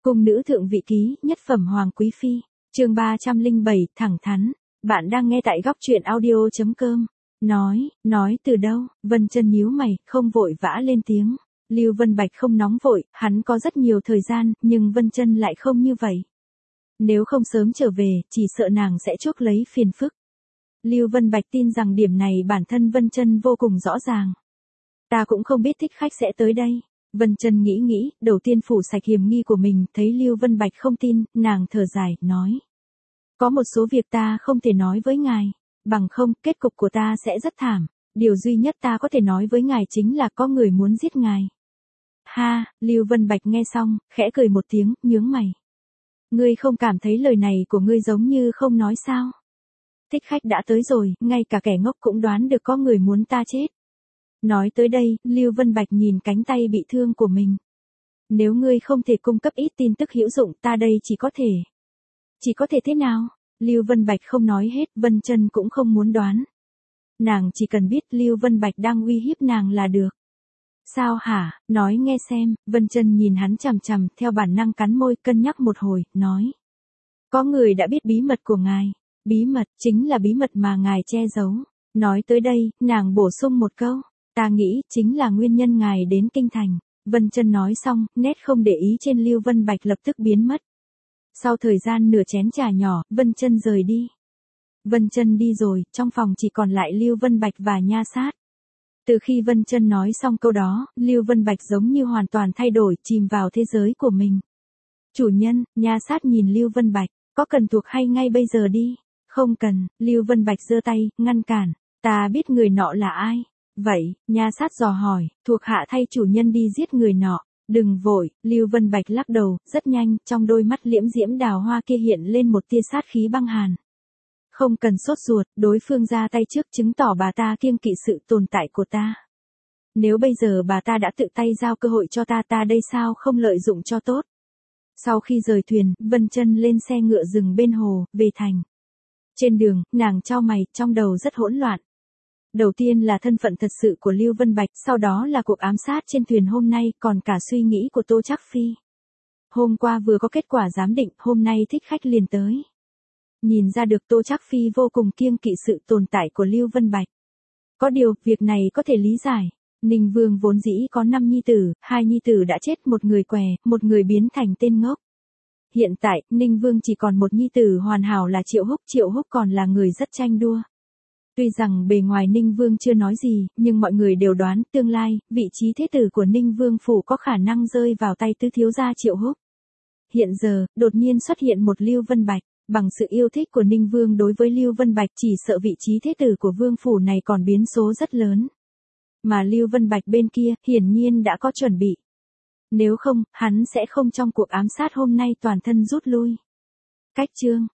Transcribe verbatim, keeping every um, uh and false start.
Cung nữ thượng vị ký, nhất phẩm hoàng quý phi, chương ba trăm lẻ bảy, thẳng thắn. Bạn đang nghe tại góc truyện audio chấm com. Nói, nói từ đâu? Vân Chân nhíu mày, không vội vã lên tiếng. Lưu Vân Bạch không nóng vội, hắn có rất nhiều thời gian, nhưng Vân Chân lại không như vậy. Nếu không sớm trở về, chỉ sợ nàng sẽ chuốc lấy phiền phức. Lưu Vân Bạch tin rằng điểm này bản thân Vân Chân vô cùng rõ ràng. Ta cũng không biết thích khách sẽ tới đây. Vân Chân nghĩ nghĩ, đầu tiên phủ sạch hiểm nghi của mình, thấy Lưu Vân Bạch không tin, nàng thở dài, nói. Có một số việc ta không thể nói với ngài, bằng không, kết cục của ta sẽ rất thảm. Điều duy nhất ta có thể nói với ngài chính là có người muốn giết ngài. Ha, Lưu Vân Bạch nghe xong, khẽ cười một tiếng, nhướng mày. Ngươi không cảm thấy lời này của ngươi giống như không nói sao? Thích khách đã tới rồi, ngay cả kẻ ngốc cũng đoán được có người muốn ta chết. Nói tới đây, Lưu Vân Bạch nhìn cánh tay bị thương của mình. Nếu ngươi không thể cung cấp ít tin tức hữu dụng, ta đây chỉ có thể. Chỉ có thể thế nào? Lưu Vân Bạch không nói hết, Vân Chân cũng không muốn đoán. Nàng chỉ cần biết Lưu Vân Bạch đang uy hiếp nàng là được. Sao hả, nói nghe xem. Vân Chân nhìn hắn chằm chằm, theo bản năng cắn môi, cân nhắc một hồi, nói. Có người đã biết bí mật của ngài. Bí mật, chính là bí mật mà ngài che giấu. Nói tới đây, nàng bổ sung một câu. Ta nghĩ, chính là nguyên nhân ngài đến kinh thành. Vân Chân nói xong, nét không để ý trên Lưu Vân Bạch lập tức biến mất. Sau thời gian nửa chén trà nhỏ, Vân Chân rời đi. Vân Chân đi rồi, trong phòng chỉ còn lại Lưu Vân Bạch và Nha Sát. Từ khi Vân Chân nói xong câu đó, Lưu Vân Bạch giống như hoàn toàn thay đổi, chìm vào thế giới của mình. Chủ nhân, Nha Sát nhìn Lưu Vân Bạch, có cần thuộc hay ngay bây giờ đi? Không cần, Lưu Vân Bạch giơ tay, ngăn cản. Ta biết người nọ là ai. Vậy, Nha Sát dò hỏi, thuộc hạ thay chủ nhân đi giết người nọ. Đừng vội, Lưu Vân Bạch lắc đầu, rất nhanh, trong đôi mắt liễm diễm đào hoa kia hiện lên một tia sát khí băng hàn. Không cần sốt ruột, đối phương ra tay trước chứng tỏ bà ta kiêng kỵ sự tồn tại của ta. Nếu bây giờ bà ta đã tự tay giao cơ hội cho ta, ta đây sao không lợi dụng cho tốt. Sau khi rời thuyền, Vân Chân lên xe ngựa dừng bên hồ, về thành. Trên đường, nàng chau mày, trong đầu rất hỗn loạn. Đầu tiên là thân phận thật sự của Lưu Vân Bạch, sau đó là cuộc ám sát trên thuyền hôm nay, còn cả suy nghĩ của Tô Trác Phi. Hôm qua vừa có kết quả giám định, hôm nay thích khách liền tới. Nhìn ra được Tô Trác Phi vô cùng kiêng kỵ sự tồn tại của Lưu Vân Bạch. Có điều, việc này có thể lý giải. Ninh Vương vốn dĩ có năm nhi tử, hai nhi tử đã chết, một người què, một người biến thành tên ngốc. Hiện tại, Ninh Vương chỉ còn một nhi tử hoàn hảo là Triệu Húc, Triệu Húc còn là người rất tranh đua. Tuy rằng bề ngoài Ninh Vương chưa nói gì, nhưng mọi người đều đoán tương lai, vị trí thế tử của Ninh Vương phủ có khả năng rơi vào tay tứ thiếu gia Triệu Húc. Hiện giờ, đột nhiên xuất hiện một Lưu Vân Bạch, bằng sự yêu thích của Ninh Vương đối với Lưu Vân Bạch chỉ sợ vị trí thế tử của vương phủ này còn biến số rất lớn. Mà Lưu Vân Bạch bên kia, hiển nhiên đã có chuẩn bị. Nếu không, hắn sẽ không trong cuộc ám sát hôm nay toàn thân rút lui. Cách chương